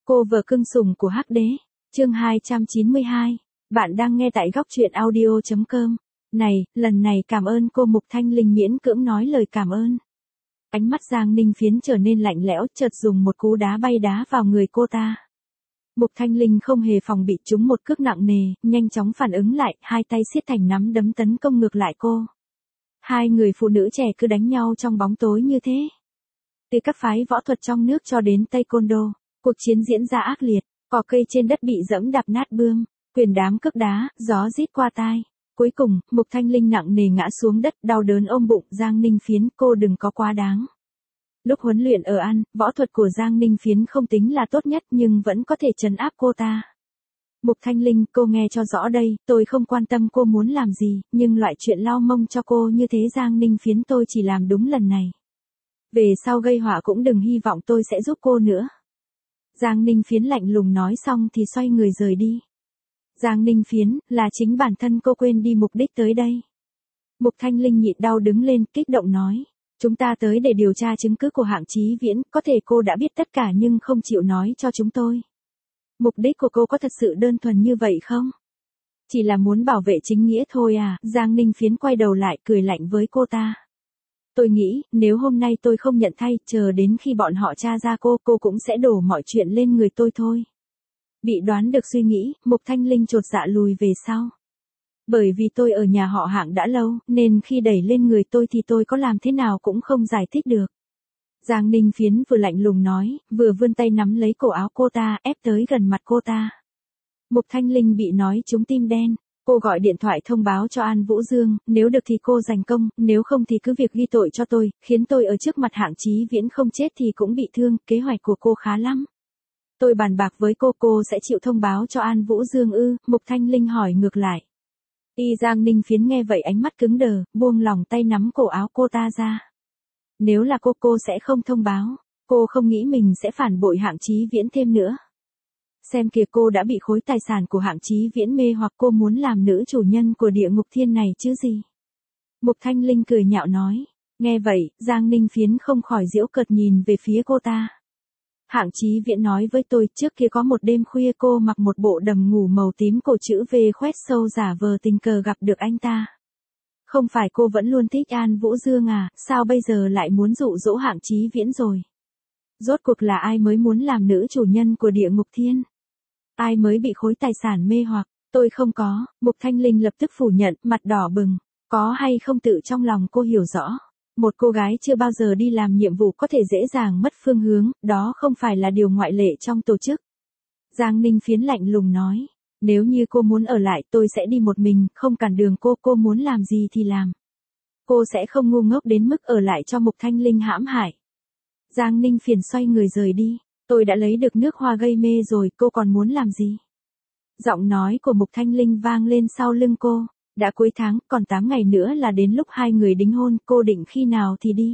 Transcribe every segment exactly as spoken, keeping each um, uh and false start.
Cô vợ cưng sủng của Hắc Đế, chương hai trăm chín mươi hai. Bạn đang nghe tại góc truyện audio chấm com. Này, lần này cảm ơn cô. Mục Thanh Linh miễn cưỡng nói lời cảm ơn. Ánh mắt Giang Ninh Phiến trở nên lạnh lẽo, chợt dùng một cú đá bay đá vào người cô ta. Mục Thanh Linh không hề phòng bị trúng một cước nặng nề, nhanh chóng phản ứng lại, hai tay siết thành nắm đấm tấn công ngược lại cô. Hai người phụ nữ trẻ cứ đánh nhau trong bóng tối như thế. Từ các phái võ thuật trong nước cho đến Taekwondo, cuộc chiến diễn ra ác liệt, cỏ cây trên đất bị dẫm đạp nát bươm, quyền đám cước đá, gió rít qua tai. Cuối cùng, Mục Thanh Linh nặng nề ngã xuống đất, đau đớn ôm bụng. Giang Ninh Phiến, cô đừng có quá đáng. Lúc huấn luyện ở An, võ thuật của Giang Ninh Phiến không tính là tốt nhất nhưng vẫn có thể trấn áp cô ta. Mục Thanh Linh, cô nghe cho rõ đây, tôi không quan tâm cô muốn làm gì, nhưng loại chuyện lau mông cho cô như thế Giang Ninh Phiến tôi chỉ làm đúng lần này. Về sau gây họa cũng đừng hy vọng tôi sẽ giúp cô nữa. Giang Ninh Phiến lạnh lùng nói xong thì xoay người rời đi. Giang Ninh Phiến, là chính bản thân cô quên đi mục đích tới đây. Mục Thanh Linh nhịn đau đứng lên, kích động nói. Chúng ta tới để điều tra chứng cứ của Hạng Chí Viễn, có thể cô đã biết tất cả nhưng không chịu nói cho chúng tôi. Mục đích của cô có thật sự đơn thuần như vậy không? Chỉ là muốn bảo vệ chính nghĩa thôi à? Giang Ninh Phiến quay đầu lại cười lạnh với cô ta. Tôi nghĩ, nếu hôm nay tôi không nhận thay, chờ đến khi bọn họ tra ra cô, cô cũng sẽ đổ mọi chuyện lên người tôi thôi. Bị đoán được suy nghĩ, Mục Thanh Linh chột dạ lùi về sau. Bởi vì tôi ở nhà họ Hạng đã lâu, nên khi đẩy lên người tôi thì tôi có làm thế nào cũng không giải thích được. Giang Ninh Phiến vừa lạnh lùng nói, vừa vươn tay nắm lấy cổ áo cô ta, ép tới gần mặt cô ta. Mục Thanh Linh bị nói trúng tim đen. Cô gọi điện thoại thông báo cho An Vũ Dương, nếu được thì cô giành công, nếu không thì cứ việc ghi tội cho tôi, khiến tôi ở trước mặt Hạng Chí Viễn không chết thì cũng bị thương, kế hoạch của cô khá lắm. Tôi bàn bạc với cô, cô sẽ chịu thông báo cho An Vũ Dương ư? Mục Thanh Linh hỏi ngược lại. Y Giang Ninh Phiến nghe vậy ánh mắt cứng đờ, buông lỏng tay nắm cổ áo cô ta ra. Nếu là cô, cô sẽ không thông báo, cô không nghĩ mình sẽ phản bội Hạng Chí Viễn thêm nữa. Xem kìa, cô đã bị khối tài sản của Hạng Chí Viễn mê hoặc, cô muốn làm nữ chủ nhân của địa ngục thiên này chứ gì. Mục Thanh Linh cười nhạo nói. Nghe vậy, Giang Ninh Phiến không khỏi giễu cợt nhìn về phía cô ta. Hạng Chí Viễn nói với tôi, trước kia có một đêm khuya cô mặc một bộ đầm ngủ màu tím cổ chữ V khoét sâu giả vờ tình cờ gặp được anh ta. Không phải cô vẫn luôn thích An Vũ Dương à, sao bây giờ lại muốn dụ dỗ Hạng Chí Viễn rồi? Rốt cuộc là ai mới muốn làm nữ chủ nhân của địa ngục thiên? Ai mới bị khối tài sản mê hoặc? Tôi không có. Mục Thanh Linh lập tức phủ nhận, mặt đỏ bừng. Có hay không tự trong lòng cô hiểu rõ. Một cô gái chưa bao giờ đi làm nhiệm vụ có thể dễ dàng mất phương hướng, đó không phải là điều ngoại lệ trong tổ chức. Giang Ninh Phiến lạnh lùng nói. Nếu như cô muốn ở lại tôi sẽ đi một mình, không cản đường cô, cô muốn làm gì thì làm. Cô sẽ không ngu ngốc đến mức ở lại cho Mục Thanh Linh hãm hại. Giang Ninh Phiến xoay người rời đi. Tôi đã lấy được nước hoa gây mê rồi, cô còn muốn làm gì? Giọng nói của Mục Thanh Linh vang lên sau lưng cô. Đã cuối tháng, còn tám ngày nữa là đến lúc hai người đính hôn, cô định khi nào thì đi?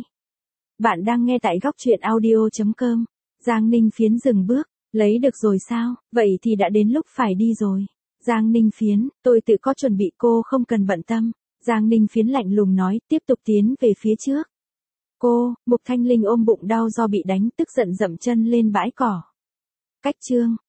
Bạn đang nghe tại góc truyện audio chấm com. Giang Ninh Phiến dừng bước. Lấy được rồi sao? Vậy thì đã đến lúc phải đi rồi. Giang Ninh Phiến, tôi tự có chuẩn bị, cô không cần bận tâm. Giang Ninh Phiến lạnh lùng nói, tiếp tục tiến về phía trước. Cô, Mục Thanh Linh ôm bụng đau do bị đánh, tức giận dậm chân lên bãi cỏ. Cách chương